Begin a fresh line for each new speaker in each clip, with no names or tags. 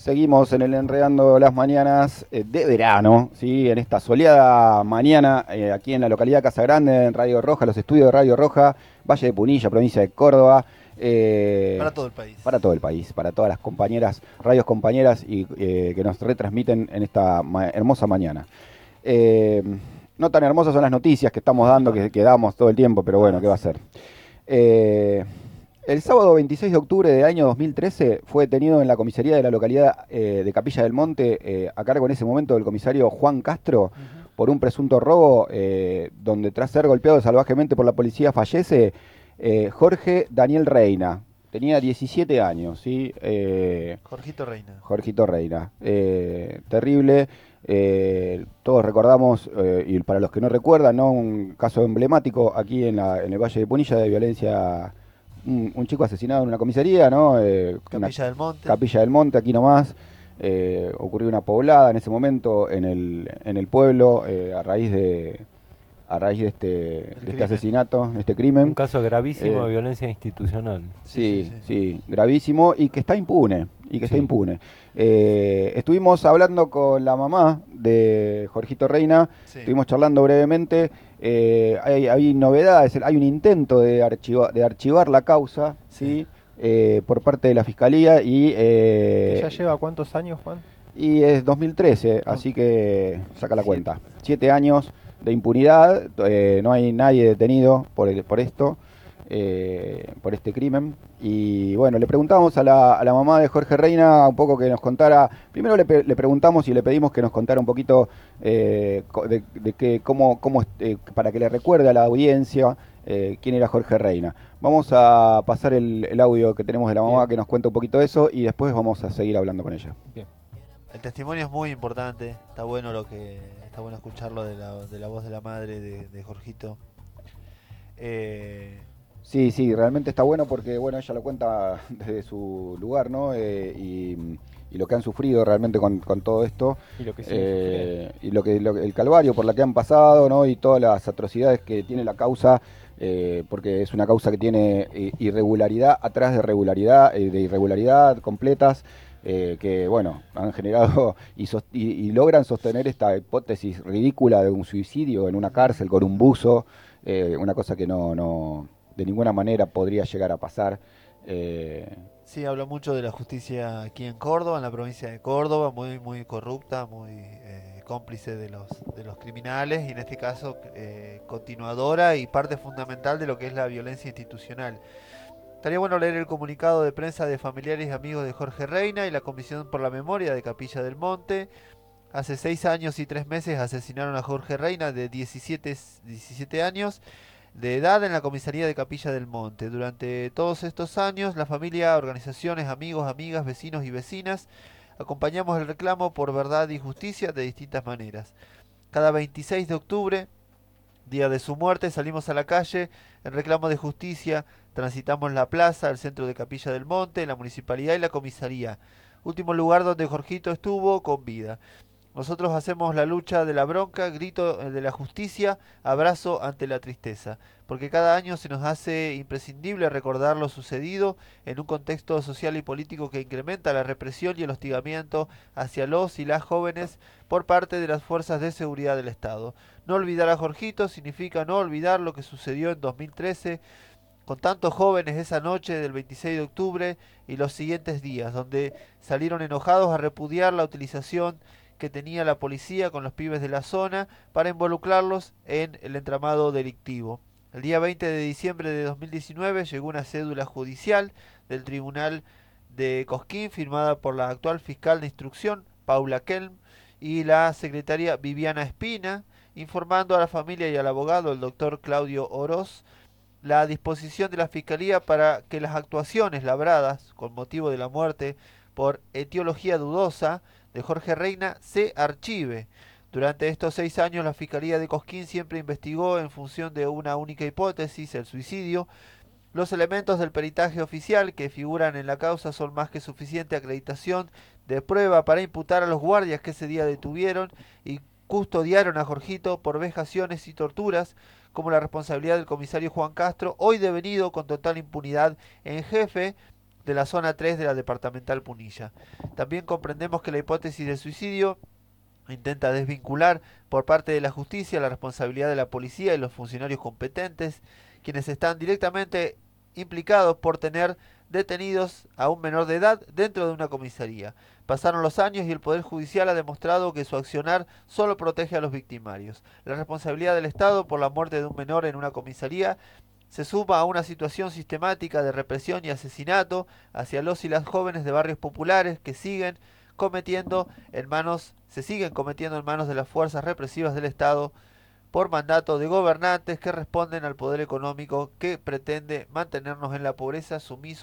Seguimos en el Enredando las Mañanas de verano, ¿sí? En esta soleada mañana, aquí en la localidad Casa Grande, en Radio Roja, los estudios de Radio Roja, Valle de Punilla, provincia de Córdoba.
Para todo el país.
Para todo el país, para todas las compañeras, radios compañeras y que nos retransmiten en esta hermosa mañana. Eh, no tan hermosas son las noticias que estamos dando, que damos todo el tiempo, pero bueno, ¿qué va a ser? El sábado 26 de octubre del año 2013 fue detenido en la comisaría de la localidad de Capilla del Monte, a cargo en ese momento del comisario Juan Castro, por un presunto robo, donde tras ser golpeado salvajemente por la policía fallece Jorge Daniel Reina. Tenía 17 años, ¿sí?
Jorgito Reina.
Jorgito Reina. Terrible. Todos recordamos, y para los que no recuerdan, ¿no? Un caso emblemático aquí en el Valle de Punilla de violencia. Un chico asesinado en una comisaría, ¿no?
Capilla del Monte.
Capilla del Monte, aquí nomás. Ocurrió una poblada en ese momento en el pueblo a raíz de este asesinato, de este crimen.
Un caso gravísimo de violencia institucional.
Sí, gravísimo y que está impune. Estuvimos hablando con la mamá de Jorgito Reina, estuvimos charlando brevemente. Hay novedades, hay un intento de archivar la causa, ¿sí? Por parte de la Fiscalía y...
¿Ya lleva cuántos años, Juan?
Y es 2013, así que saca la cuenta. 7 años de impunidad, no hay nadie detenido por esto, por este crimen. Y bueno, le preguntamos a la mamá de Jorge Reina un poco que nos contara. Primero le preguntamos y le pedimos que nos contara un poquito para que le recuerde a la audiencia quién era Jorge Reina. Vamos a pasar el audio que tenemos de la mamá. Bien. Que nos cuenta un poquito de eso y después vamos a seguir hablando con ella.
Bien. El testimonio es muy importante, está bueno escucharlo de la voz de la madre de Jorgito.
Sí, realmente está bueno porque bueno, ella lo cuenta desde su lugar, ¿no? Y lo que han sufrido realmente con todo esto.
Y lo que sí.
El calvario por la que han pasado, ¿no? Y todas las atrocidades que tiene la causa, porque es una causa que tiene irregularidad atrás de irregularidad completas. Que bueno, han generado y logran sostener esta hipótesis ridícula de un suicidio en una cárcel con un buzo, una cosa que no de ninguna manera podría llegar a pasar.
Sí, habla mucho de la justicia aquí en Córdoba, en la provincia de Córdoba, muy corrupta, muy cómplice de los criminales y en este caso continuadora y parte fundamental de lo que es la violencia institucional. Estaría bueno leer el comunicado de prensa de familiares y amigos de Jorge Reina y la Comisión por la Memoria de Capilla del Monte. Hace 6 años y 3 meses asesinaron a Jorge Reina de 17 años de edad en la comisaría de Capilla del Monte. Durante todos estos años, la familia, organizaciones, amigos, amigas, vecinos y vecinas acompañamos el reclamo por verdad y justicia de distintas maneras. Cada 26 de octubre, día de su muerte, salimos a la calle en reclamo de justicia. Transitamos la plaza, el centro de Capilla del Monte, la municipalidad y la comisaría, último lugar donde Jorgito estuvo con vida. Nosotros hacemos la lucha de la bronca, grito de la justicia, abrazo ante la tristeza, porque cada año se nos hace imprescindible recordar lo sucedido en un contexto social y político que incrementa la represión y el hostigamiento hacia los y las jóvenes por parte de las fuerzas de seguridad del Estado. No olvidar a Jorgito significa no olvidar lo que sucedió en 2013, con tantos jóvenes esa noche del 26 de octubre y los siguientes días, donde salieron enojados a repudiar la utilización que tenía la policía con los pibes de la zona para involucrarlos en el entramado delictivo. El día 20 de diciembre de 2019 llegó una cédula judicial del Tribunal de Cosquín firmada por la actual fiscal de instrucción, Paula Kelm, y la secretaria Viviana Espina, informando a la familia y al abogado, el doctor Claudio Oroz, la disposición de la Fiscalía para que las actuaciones labradas con motivo de la muerte por etiología dudosa de Jorge Reina se archive. Durante estos 6 años la Fiscalía de Cosquín siempre investigó en función de una única hipótesis, el suicidio. Los elementos del peritaje oficial que figuran en la causa son más que suficiente acreditación de prueba para imputar a los guardias que ese día detuvieron y custodiaron a Jorgito por vejaciones y torturas, como la responsabilidad del comisario Juan Castro, hoy devenido con total impunidad en jefe de la zona 3 de la departamental Punilla. También comprendemos que la hipótesis de suicidio intenta desvincular por parte de la justicia la responsabilidad de la policía y los funcionarios competentes, quienes están directamente implicados por tener detenidos a un menor de edad dentro de una comisaría. Pasaron los años y el Poder Judicial ha demostrado que su accionar solo protege a los victimarios. La responsabilidad del Estado por la muerte de un menor en una comisaría se suma a una situación sistemática de represión y asesinato hacia los y las jóvenes de barrios populares que se siguen cometiendo en manos de las fuerzas represivas del Estado por mandato de gobernantes que responden al poder económico que pretende mantenernos en la pobreza,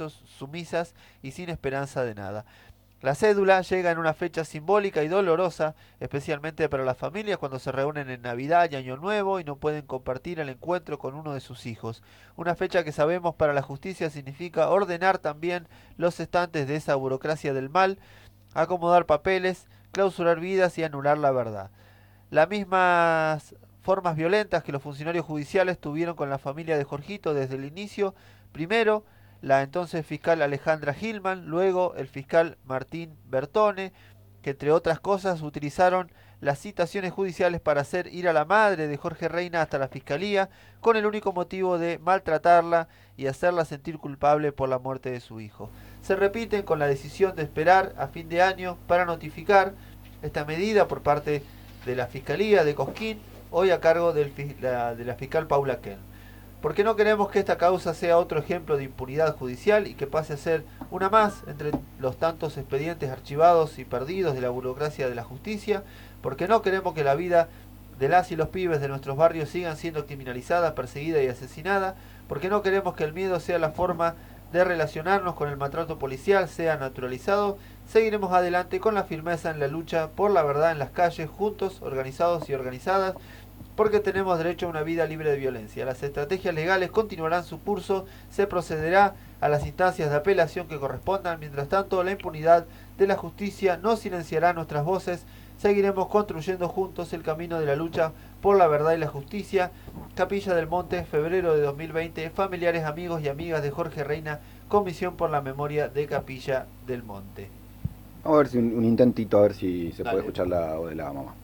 sumisas y sin esperanza de nada. La cédula llega en una fecha simbólica y dolorosa, especialmente para las familias cuando se reúnen en Navidad y Año Nuevo y no pueden compartir el encuentro con uno de sus hijos. Una fecha que sabemos para la justicia significa ordenar también los estantes de esa burocracia del mal, acomodar papeles, clausurar vidas y anular la verdad. Las mismas formas violentas que los funcionarios judiciales tuvieron con la familia de Jorgito desde el inicio, primero la entonces fiscal Alejandra Gilman, luego el fiscal Martín Bertone, que entre otras cosas utilizaron las citaciones judiciales para hacer ir a la madre de Jorge Reina hasta la fiscalía con el único motivo de maltratarla y hacerla sentir culpable por la muerte de su hijo. Se repiten con la decisión de esperar a fin de año para notificar esta medida por parte de la Fiscalía de Cosquín, hoy a cargo de la fiscal Paula Ken. Porque no queremos que esta causa sea otro ejemplo de impunidad judicial y que pase a ser una más entre los tantos expedientes archivados y perdidos de la burocracia de la justicia, porque no queremos que la vida de las y los pibes de nuestros barrios sigan siendo criminalizadas, perseguidas y asesinadas, porque no queremos que el miedo sea la forma de relacionarnos con el maltrato policial, sea naturalizado. Seguiremos adelante con la firmeza en la lucha por la verdad en las calles, juntos, organizados y organizadas, porque tenemos derecho a una vida libre de violencia. Las estrategias legales continuarán su curso, se procederá a las instancias de apelación que correspondan. Mientras tanto, la impunidad de la justicia no silenciará nuestras voces. Seguiremos construyendo juntos el camino de la lucha por la verdad y la justicia. Capilla del Monte, febrero de 2020. Familiares, amigos y amigas de Jorge Reina, Comisión por la Memoria de Capilla del Monte.
Vamos a ver si un intentito, a ver si se
Dale.
puede escuchar la voz de la mamá.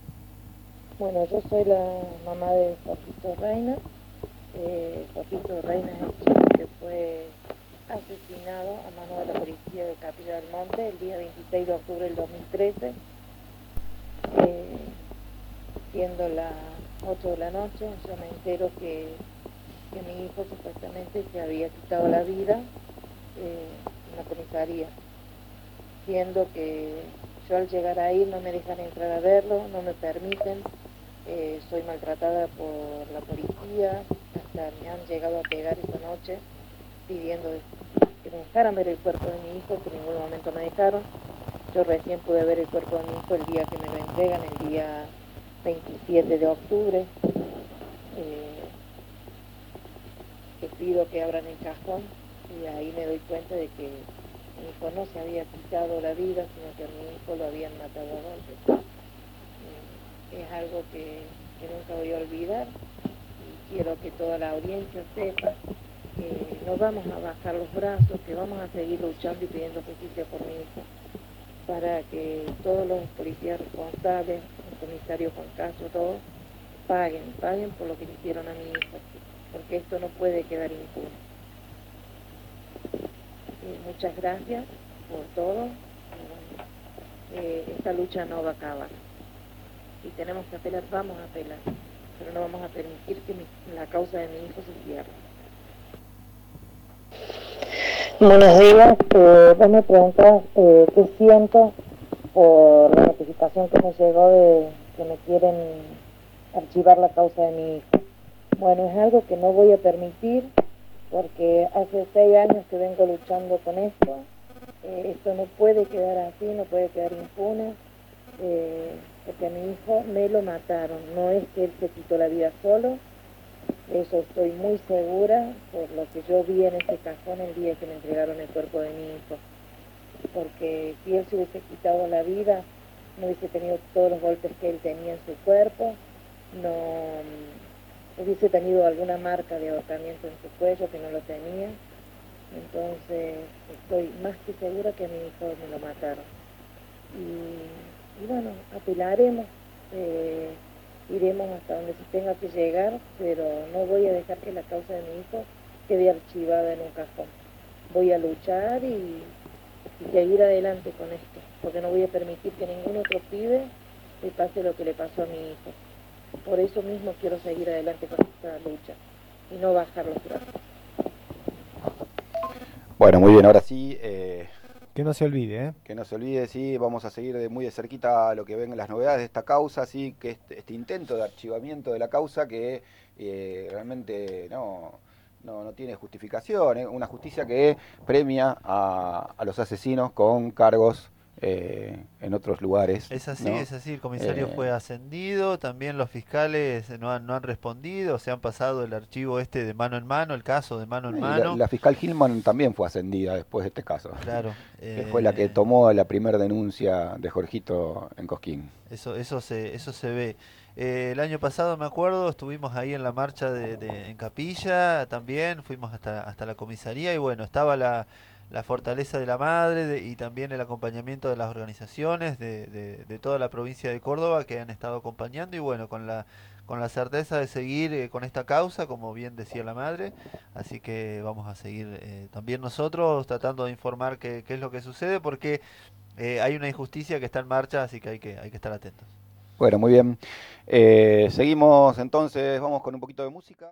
Bueno, yo soy la mamá de Jorgito Reina. Jorgito Reina es el chico que fue asesinado a mano de la policía de Capilla del Monte el día 26 de octubre del 2013, siendo las 8 de la noche. Yo me entero que mi hijo supuestamente se había quitado la vida en la comisaría, siendo que yo al llegar ahí no me dejan entrar a verlo, no me permiten. Soy maltratada por la policía, hasta me han llegado a pegar esa noche pidiendo que me dejaran ver el cuerpo de mi hijo, que en ningún momento me dejaron. Yo recién pude ver el cuerpo de mi hijo el día que me lo entregan, el día 27 de octubre, que pido que abran el cajón y ahí me doy cuenta de que mi hijo no se había quitado la vida, sino que a mi hijo lo habían matado a golpes. Es algo que nunca voy a olvidar y quiero que toda la audiencia sepa que no vamos a bajar los brazos, que vamos a seguir luchando y pidiendo justicia por mi hijo, para que todos los policías responsables, el comisario Juan Castro, todos, paguen por lo que le hicieron a mi hijo, porque esto no puede quedar impune. Muchas gracias por todo. Esta lucha no va a acabar. Si tenemos que apelar, vamos a apelar, pero no vamos a permitir que la causa de mi hijo se cierre. Buenos días, vos me preguntas qué siento por la notificación que me llegó de que me quieren archivar la causa de mi hijo. Bueno, es algo que no voy a permitir porque hace 6 años que vengo luchando con esto. Esto no puede quedar así, no puede quedar impune. Porque a mi hijo me lo mataron, no es que él se quitó la vida solo, eso estoy muy segura por lo que yo vi en ese cajón el día que me entregaron el cuerpo de mi hijo, porque si él se hubiese quitado la vida, no hubiese tenido todos los golpes que él tenía en su cuerpo, no hubiese tenido alguna marca de ahorcamiento en su cuello que no lo tenía, Entonces estoy más que segura que a mi hijo me lo mataron. Y bueno, apelaremos, iremos hasta donde se tenga que llegar, pero no voy a dejar que la causa de mi hijo quede archivada en un cajón. Voy a luchar y seguir adelante con esto, porque no voy a permitir que ningún otro pibe le pase lo que le pasó a mi hijo. Por eso mismo quiero seguir adelante con esta lucha y no bajar los brazos.
Bueno, muy bien, ahora sí,
Que no se olvide, ¿eh?
que no se olvide, sí, vamos a seguir muy de cerquita lo que vengan las novedades de esta causa, sí, que este intento de archivamiento de la causa que realmente no tiene justificación, una justicia que premia a los asesinos con cargos en otros lugares.
Es así,
¿no?
es así, el comisario fue ascendido, también los fiscales no han respondido, se han pasado el archivo este de mano en mano, el caso de mano en mano.
La fiscal Hillman también fue ascendida después de este caso.
Claro.
Que fue la que tomó la primera denuncia de Jorgito en Cosquín.
Eso se ve. El año pasado, me acuerdo, estuvimos ahí en la marcha en Capilla, también fuimos hasta la comisaría y bueno, estaba la fortaleza de la madre y también el acompañamiento de las organizaciones de toda la provincia de Córdoba que han estado acompañando y bueno, con la certeza de seguir con esta causa, como bien decía la madre, así que vamos a seguir también nosotros tratando de informar qué es lo que sucede porque hay una injusticia que está en marcha, así que hay que estar atentos.
Bueno, muy bien. Seguimos entonces, vamos con un poquito de música.